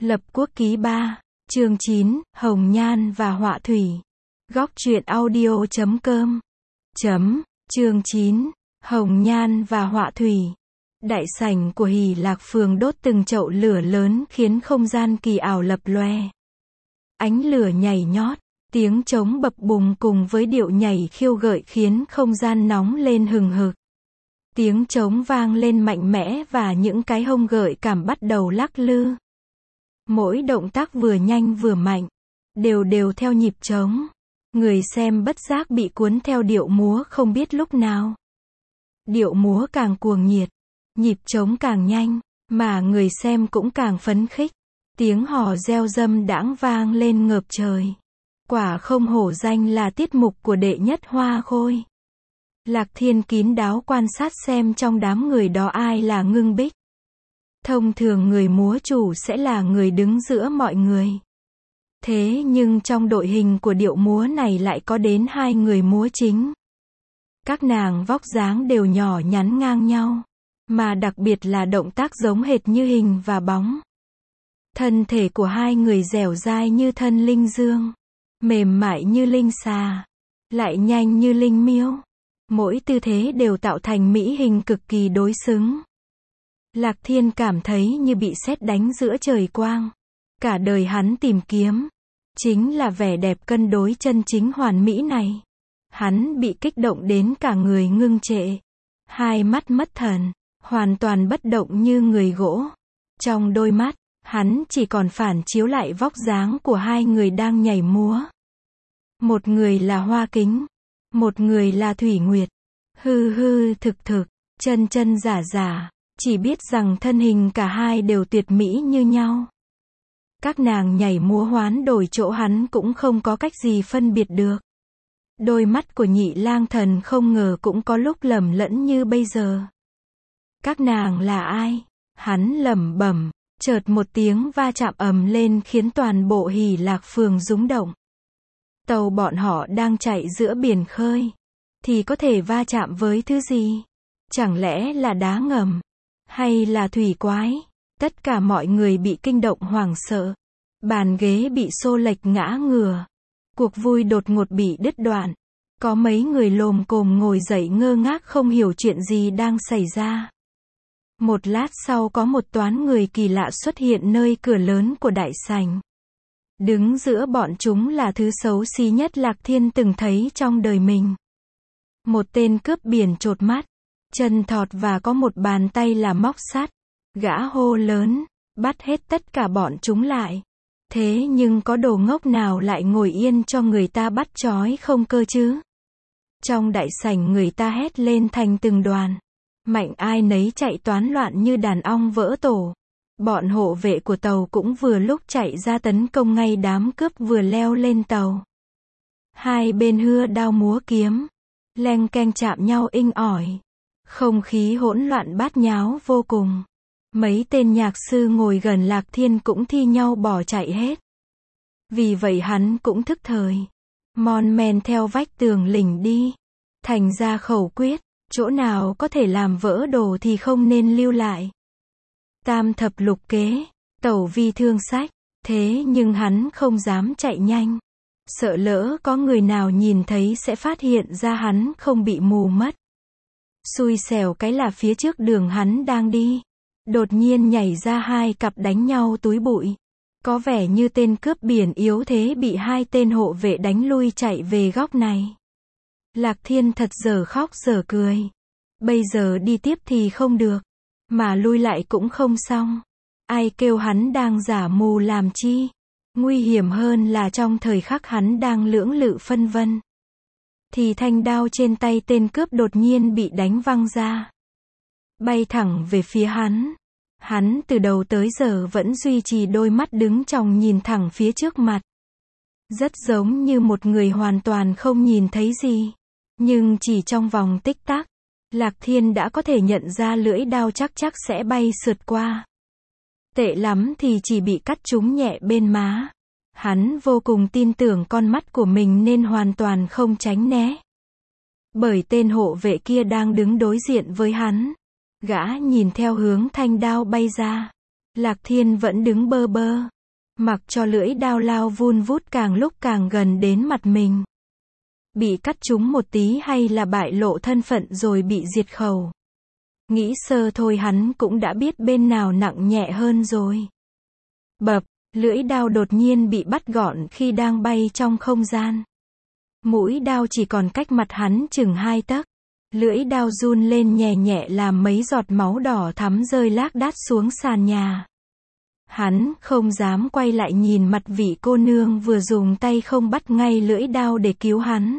Lập Quốc ký 3, chương 9, Hồng Nhan và Họa Thủy. Góc truyện audio.com. Chương 9, Hồng Nhan và Họa Thủy. Đại sảnh của Hỷ Lạc Phường đốt từng chậu lửa lớn khiến không gian kỳ ảo lập loè. Ánh lửa nhảy nhót, tiếng trống bập bùng cùng với điệu nhảy khiêu gợi khiến không gian nóng lên hừng hực. Tiếng trống vang lên mạnh mẽ và những cái hông gợi cảm bắt đầu lắc lư. Mỗi động tác vừa nhanh vừa mạnh, đều đều theo nhịp trống. Người xem bất giác bị cuốn theo điệu múa không biết lúc nào. Điệu múa càng cuồng nhiệt, nhịp trống càng nhanh, mà người xem cũng càng phấn khích. Tiếng hò reo râm đãng vang lên ngập trời. Quả không hổ danh là tiết mục của đệ nhất hoa khôi. Lạc Thiên kín đáo quan sát xem trong đám người đó ai là Ngưng Bích. Thông thường người múa chủ sẽ là người đứng giữa mọi người. Thế nhưng trong đội hình của điệu múa này lại có đến 2 người múa chính. Các nàng vóc dáng đều nhỏ nhắn ngang nhau, mà đặc biệt là động tác giống hệt như hình và bóng. Thân thể của 2 người dẻo dai như thân linh dương, mềm mại như linh xà, lại nhanh như linh miêu. Mỗi tư thế đều tạo thành mỹ hình cực kỳ đối xứng. Lạc Thiên cảm thấy như bị sét đánh giữa trời quang. Cả đời hắn tìm kiếm, chính là vẻ đẹp cân đối chân chính hoàn mỹ này. Hắn bị kích động đến cả người ngưng trệ. Hai mắt mất thần, hoàn toàn bất động như người gỗ. Trong đôi mắt, hắn chỉ còn phản chiếu lại vóc dáng của 2 người đang nhảy múa. Một người là Hoa Kính, một người là Thủy Nguyệt. Hư hư thực thực, chân chân giả giả, chỉ biết rằng thân hình cả hai đều tuyệt mỹ như nhau. Các nàng nhảy múa hoán đổi chỗ hắn cũng không có cách gì phân biệt được. Đôi mắt của Nhị Lang Thần không ngờ cũng có lúc lầm lẫn như bây giờ. Các nàng là ai? Hắn lẩm bẩm, chợt một tiếng va chạm ầm lên khiến toàn bộ Hỷ Lạc Phường rúng động. Tàu bọn họ đang chạy giữa biển khơi, thì có thể va chạm với thứ gì? Chẳng lẽ là đá ngầm? Hay là thủy quái? Tất cả mọi người bị kinh động hoảng sợ. Bàn ghế bị xô lệch ngã ngửa. Cuộc vui đột ngột bị đứt đoạn. Có mấy người lồm cồm ngồi dậy ngơ ngác không hiểu chuyện gì đang xảy ra. Một lát sau có một toán người kỳ lạ xuất hiện nơi cửa lớn của đại sảnh. Đứng giữa bọn chúng là thứ xấu xí nhất Lạc Thiên từng thấy trong đời mình. Một tên cướp biển chột mắt, chân thọt và có một bàn tay là móc sắt. Gã hô lớn, bắt hết tất cả bọn chúng lại. Thế nhưng có đồ ngốc nào lại ngồi yên cho người ta bắt trói không cơ chứ? Trong đại sảnh người ta hét lên thành từng đoàn. Mạnh ai nấy chạy toán loạn như đàn ong vỡ tổ. Bọn hộ vệ của tàu cũng vừa lúc chạy ra tấn công ngay đám cướp vừa leo lên tàu. Hai bên hưa đao múa kiếm, leng keng chạm nhau inh ỏi. Không khí hỗn loạn bát nháo vô cùng. Mấy tên nhạc sư ngồi gần Lạc Thiên cũng thi nhau bỏ chạy hết. Vì vậy hắn cũng thức thời. Mon men theo vách tường lỉnh đi. Thành ra khẩu quyết, chỗ nào có thể làm vỡ đồ thì không nên lưu lại. Tam thập lục kế, tẩu vi thương sách. Thế nhưng hắn không dám chạy nhanh. Sợ lỡ có người nào nhìn thấy sẽ phát hiện ra hắn không bị mù mất. Xui xẻo cái là phía trước đường hắn đang đi, đột nhiên nhảy ra 2 cặp đánh nhau túi bụi. Có vẻ như tên cướp biển yếu thế bị 2 tên hộ vệ đánh lui chạy về góc này. Lạc Thiên thật dở khóc dở cười. Bây giờ đi tiếp thì không được, mà lui lại cũng không xong. Ai kêu hắn đang giả mù làm chi? Nguy hiểm hơn là trong thời khắc hắn đang lưỡng lự phân vân, thì thanh đao trên tay tên cướp đột nhiên bị đánh văng ra, bay thẳng về phía hắn. Hắn từ đầu tới giờ vẫn duy trì đôi mắt đứng chòng nhìn thẳng phía trước mặt. Rất giống như một người hoàn toàn không nhìn thấy gì. Nhưng chỉ trong vòng tích tắc, Lạc Thiên đã có thể nhận ra lưỡi đao chắc sẽ bay sượt qua. Tệ lắm thì chỉ bị cắt trúng nhẹ bên má. Hắn vô cùng tin tưởng con mắt của mình nên hoàn toàn không tránh né. Bởi tên hộ vệ kia đang đứng đối diện với hắn. Gã nhìn theo hướng thanh đao bay ra. Lạc Thiên vẫn đứng bơ bơ, mặc cho lưỡi đao lao vun vút càng lúc càng gần đến mặt mình. Bị cắt trúng một tí hay là bại lộ thân phận rồi bị diệt khẩu. Nghĩ sơ thôi hắn cũng đã biết bên nào nặng nhẹ hơn rồi. Bập, lưỡi đao đột nhiên bị bắt gọn khi đang bay trong không gian. Mũi đao chỉ còn cách mặt hắn chừng 2 tấc. Lưỡi đao run lên nhẹ nhẹ làm mấy giọt máu đỏ thắm rơi lác đác xuống sàn nhà. Hắn không dám quay lại nhìn mặt vị cô nương vừa dùng tay không bắt ngay lưỡi đao để cứu hắn.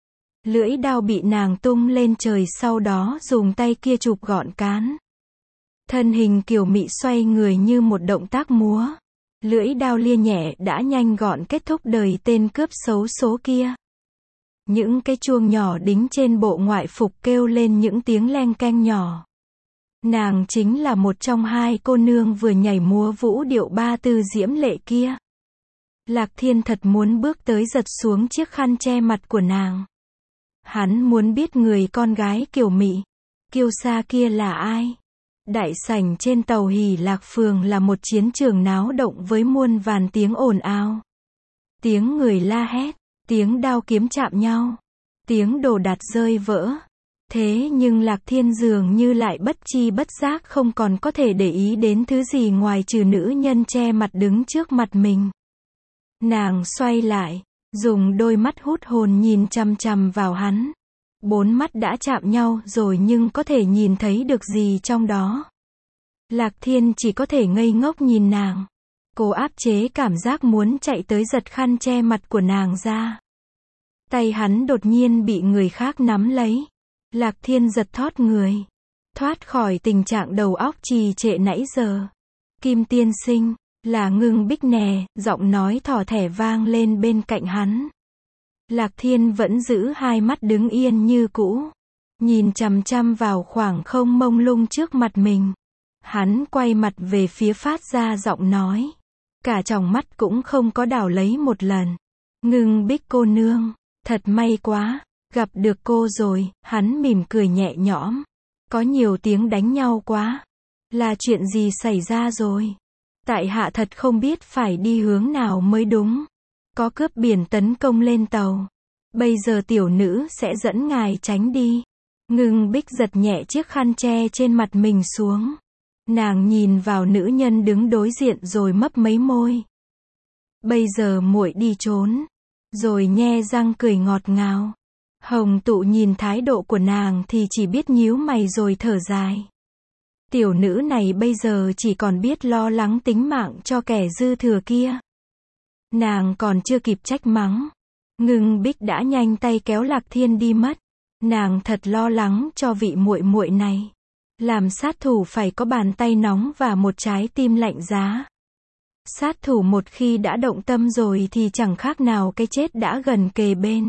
Lưỡi đao bị nàng tung lên trời sau đó dùng tay kia chụp gọn cán. Thân hình kiều mị xoay người như một động tác múa. Lưỡi đao lia nhẹ đã nhanh gọn kết thúc đời tên cướp xấu số kia. Những cái chuông nhỏ đính trên bộ ngoại phục kêu lên những tiếng leng keng nhỏ. Nàng chính là một trong 2 cô nương vừa nhảy múa vũ điệu ba tư diễm lệ kia. Lạc Thiên thật muốn bước tới giật xuống chiếc khăn che mặt của nàng. Hắn muốn biết người con gái kiều mị, kiêu sa kia là ai. Đại sảnh trên tàu Hỷ Lạc Phường là một chiến trường náo động với muôn vàn tiếng ồn ào. Tiếng người la hét, tiếng đao kiếm chạm nhau, tiếng đồ đạc rơi vỡ. Thế nhưng Lạc Thiên dường như lại bất chi bất giác không còn có thể để ý đến thứ gì ngoài trừ nữ nhân che mặt đứng trước mặt mình. Nàng xoay lại, dùng đôi mắt hút hồn nhìn chằm chằm vào hắn. 4 mắt đã chạm nhau rồi nhưng có thể nhìn thấy được gì trong đó. Lạc Thiên chỉ có thể ngây ngốc nhìn nàng. Cố áp chế cảm giác muốn chạy tới giật khăn che mặt của nàng ra. Tay hắn đột nhiên bị người khác nắm lấy. Lạc Thiên giật thót người. Thoát khỏi tình trạng đầu óc trì trệ nãy giờ. Kim tiên sinh, là Ngưng Bích nè, giọng nói thỏ thẻ vang lên bên cạnh hắn. Lạc Thiên vẫn giữ 2 mắt đứng yên như cũ. Nhìn chằm chằm vào khoảng không mông lung trước mặt mình. Hắn quay mặt về phía phát ra giọng nói. Cả tròng mắt cũng không có đảo lấy một lần. Ngưng Bích cô nương, thật may quá, gặp được cô rồi, hắn mỉm cười nhẹ nhõm. Có nhiều tiếng đánh nhau quá. Là chuyện gì xảy ra rồi? Tại hạ thật không biết phải đi hướng nào mới đúng. Có cướp biển tấn công lên tàu. Bây giờ tiểu nữ sẽ dẫn ngài tránh đi. Ngưng Bích giật nhẹ chiếc khăn che trên mặt mình xuống. Nàng nhìn vào nữ nhân đứng đối diện rồi mấp mấy môi. Bây giờ muội đi trốn. Rồi nhe răng cười ngọt ngào. Hồng Tụ nhìn thái độ của nàng thì chỉ biết nhíu mày rồi thở dài. Tiểu nữ này bây giờ chỉ còn biết lo lắng tính mạng cho kẻ dư thừa kia. Nàng còn chưa kịp trách mắng. Ngưng Bích đã nhanh tay kéo Lạc Thiên đi mất. Nàng thật lo lắng cho vị muội muội này. Làm sát thủ phải có bàn tay nóng và một trái tim lạnh giá. Sát thủ một khi đã động tâm rồi thì chẳng khác nào cái chết đã gần kề bên.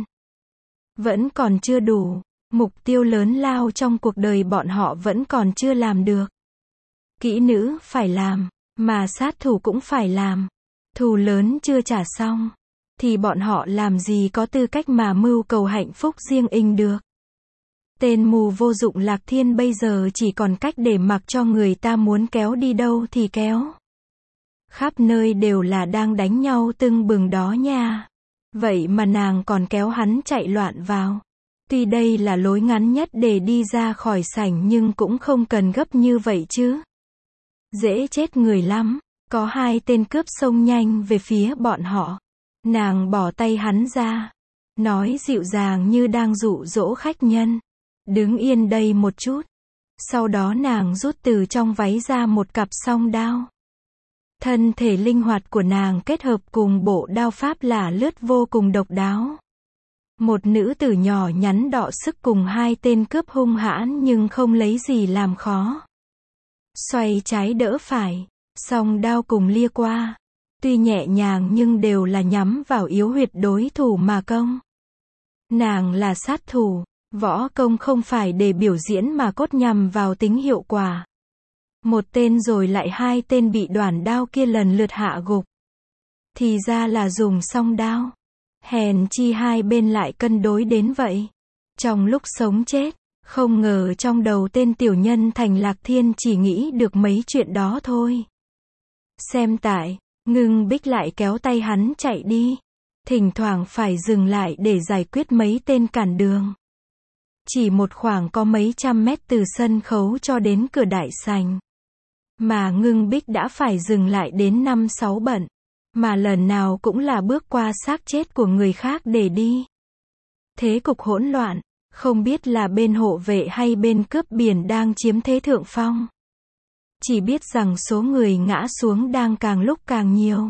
Vẫn còn chưa đủ. Mục tiêu lớn lao trong cuộc đời bọn họ vẫn còn chưa làm được. Kỹ nữ phải làm, mà sát thủ cũng phải làm. Thù lớn chưa trả xong, thì bọn họ làm gì có tư cách mà mưu cầu hạnh phúc riêng inh được. Tên mù vô dụng Lạc Thiên bây giờ chỉ còn cách để mặc cho người ta muốn kéo đi đâu thì kéo. Khắp nơi đều là đang đánh nhau tưng bừng đó nha. Vậy mà nàng còn kéo hắn chạy loạn vào. Tuy đây là lối ngắn nhất để đi ra khỏi sảnh nhưng cũng không cần gấp như vậy chứ. Dễ chết người lắm. Có 2 tên cướp xông nhanh về phía bọn họ. Nàng bỏ tay hắn ra. Nói dịu dàng như đang dụ dỗ khách nhân. Đứng yên đây một chút. Sau đó nàng rút từ trong váy ra một cặp song đao. Thân thể linh hoạt của nàng kết hợp cùng bộ đao pháp là lướt vô cùng độc đáo. Một nữ tử nhỏ nhắn đọ sức cùng 2 tên cướp hung hãn nhưng không lấy gì làm khó. Xoay trái đỡ phải. Song đao cùng lia qua. Tuy nhẹ nhàng nhưng đều là nhắm vào yếu huyệt đối thủ mà công. Nàng là sát thủ. Võ công không phải để biểu diễn mà cốt nhằm vào tính hiệu quả. Một tên rồi lại 2 tên bị đoản đao kia lần lượt hạ gục. Thì ra là dùng song đao. Hèn chi 2 bên lại cân đối đến vậy. Trong lúc sống chết, không ngờ trong đầu tên tiểu nhân thành Lạc Thiên chỉ nghĩ được mấy chuyện đó thôi. Xem tại, Ngưng Bích lại kéo tay hắn chạy đi. Thỉnh thoảng phải dừng lại để giải quyết mấy tên cản đường. Chỉ một khoảng có mấy trăm mét từ sân khấu cho đến cửa đại sảnh. Mà Ngưng Bích đã phải dừng lại đến 5-6 bận. Mà lần nào cũng là bước qua xác chết của người khác để đi. Thế cục hỗn loạn, không biết là bên hộ vệ hay bên cướp biển đang chiếm thế thượng phong. Chỉ biết rằng số người ngã xuống đang càng lúc càng nhiều.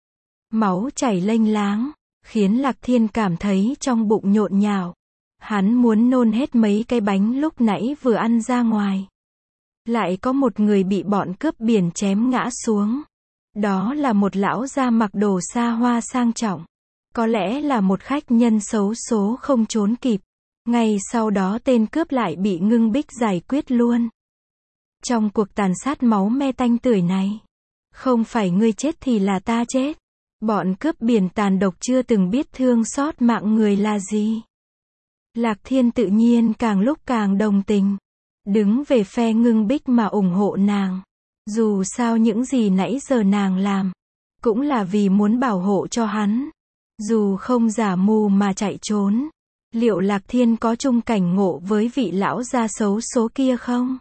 Máu chảy lênh láng, khiến Lạc Thiên cảm thấy trong bụng nhộn nhạo. Hắn muốn nôn hết mấy cái bánh lúc nãy vừa ăn ra ngoài. Lại có một người bị bọn cướp biển chém ngã xuống. Đó là một lão già mặc đồ xa hoa sang trọng. Có lẽ là một khách nhân xấu số không trốn kịp. Ngay sau đó tên cướp lại bị Ngưng Bích giải quyết luôn. Trong cuộc tàn sát máu me tanh tưởi này, không phải ngươi chết thì là ta chết. Bọn cướp biển tàn độc chưa từng biết thương xót mạng người là gì. Lạc Thiên tự nhiên càng lúc càng đồng tình. Đứng về phe Ngưng Bích mà ủng hộ nàng. Dù sao những gì nãy giờ nàng làm, cũng là vì muốn bảo hộ cho hắn. Dù không giả mù mà chạy trốn, liệu Lạc Thiên có chung cảnh ngộ với vị lão gia xấu số kia không?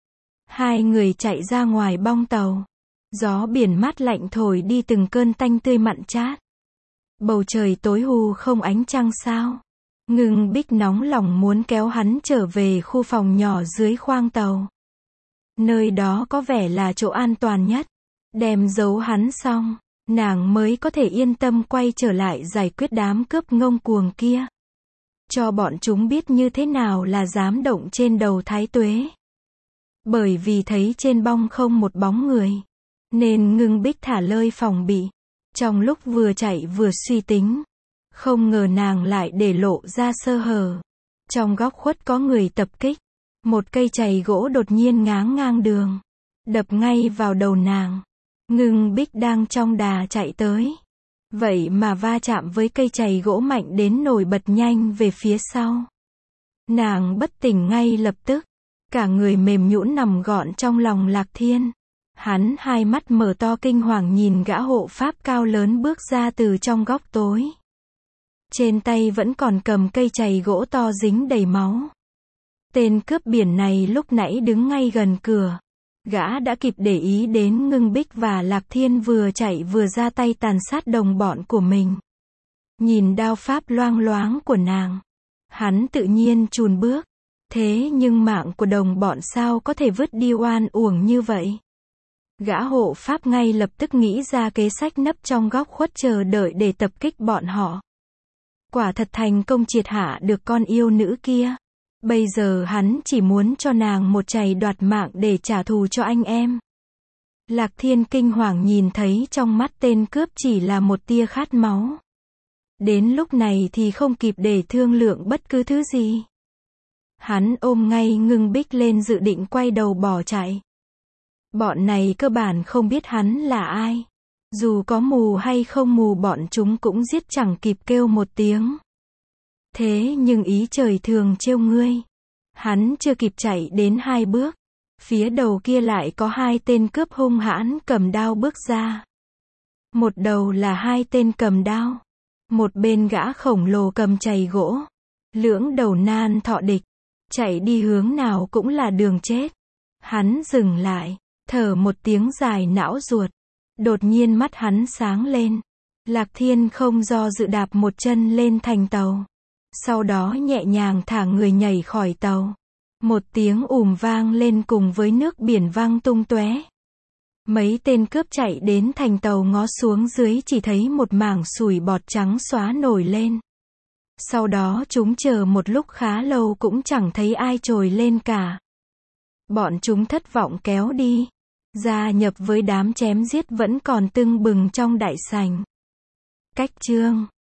Hai người chạy ra ngoài bong tàu. Gió biển mát lạnh thổi đi từng cơn tanh tươi mặn chát. Bầu trời tối hù không ánh trăng sao. Ngưng Bích nóng lòng muốn kéo hắn trở về khu phòng nhỏ dưới khoang tàu. Nơi đó có vẻ là chỗ an toàn nhất. Đem giấu hắn xong, nàng mới có thể yên tâm quay trở lại giải quyết đám cướp ngông cuồng kia. Cho bọn chúng biết như thế nào là dám động trên đầu Thái Tuế. Bởi vì thấy trên bong không một bóng người, nên Ngưng Bích thả lơi phòng bị. Trong lúc vừa chạy vừa suy tính, không ngờ nàng lại để lộ ra sơ hở. Trong góc khuất có người tập kích. Một cây chày gỗ đột nhiên ngáng ngang đường, đập ngay vào đầu nàng. Ngưng Bích đang trong đà chạy tới. Vậy mà va chạm với cây chày gỗ mạnh đến nổi bật nhanh về phía sau. Nàng bất tỉnh ngay lập tức. Cả người mềm nhũn nằm gọn trong lòng Lạc Thiên. Hắn hai mắt mở to kinh hoàng nhìn gã hộ pháp cao lớn bước ra từ trong góc tối. Trên tay vẫn còn cầm cây chày gỗ to dính đầy máu. Tên cướp biển này lúc nãy đứng ngay gần cửa. Gã đã kịp để ý đến Ngưng Bích và Lạc Thiên vừa chạy vừa ra tay tàn sát đồng bọn của mình. Nhìn đao pháp loang loáng của nàng, hắn tự nhiên chùn bước. Thế nhưng mạng của đồng bọn sao có thể vứt đi oan uổng như vậy? Gã hộ pháp ngay lập tức nghĩ ra kế sách nấp trong góc khuất chờ đợi để tập kích bọn họ. Quả thật thành công triệt hạ được con yêu nữ kia. Bây giờ hắn chỉ muốn cho nàng một chày đoạt mạng để trả thù cho anh em. Lạc Thiên kinh hoàng nhìn thấy trong mắt tên cướp chỉ là một tia khát máu. Đến lúc này thì không kịp để thương lượng bất cứ thứ gì. Hắn ôm ngay Ngưng Bích lên dự định quay đầu bỏ chạy. Bọn này cơ bản không biết hắn là ai. Dù có mù hay không mù bọn chúng cũng giết chẳng kịp kêu một tiếng. Thế nhưng ý trời thường trêu ngươi. Hắn chưa kịp chạy đến 2 bước. Phía đầu kia lại có 2 tên cướp hung hãn cầm đao bước ra. Một đầu là 2 tên cầm đao. Một bên gã khổng lồ cầm chày gỗ. Lưỡng đầu nan thọ địch. Chạy đi hướng nào cũng là đường chết. Hắn dừng lại, thở một tiếng dài não ruột. Đột nhiên mắt hắn sáng lên. Lạc Thiên không do dự đạp một chân lên thành tàu. Sau đó nhẹ nhàng thả người nhảy khỏi tàu. Một tiếng vang lên cùng với nước biển vang tung tóe. Mấy tên cướp chạy đến thành tàu ngó xuống dưới chỉ thấy một mảng sủi bọt trắng xóa nổi lên. Sau đó chúng chờ một lúc khá lâu cũng chẳng thấy ai trồi lên cả. Bọn chúng thất vọng kéo đi. Gia nhập với đám chém giết vẫn còn tưng bừng trong đại sảnh. Cách chương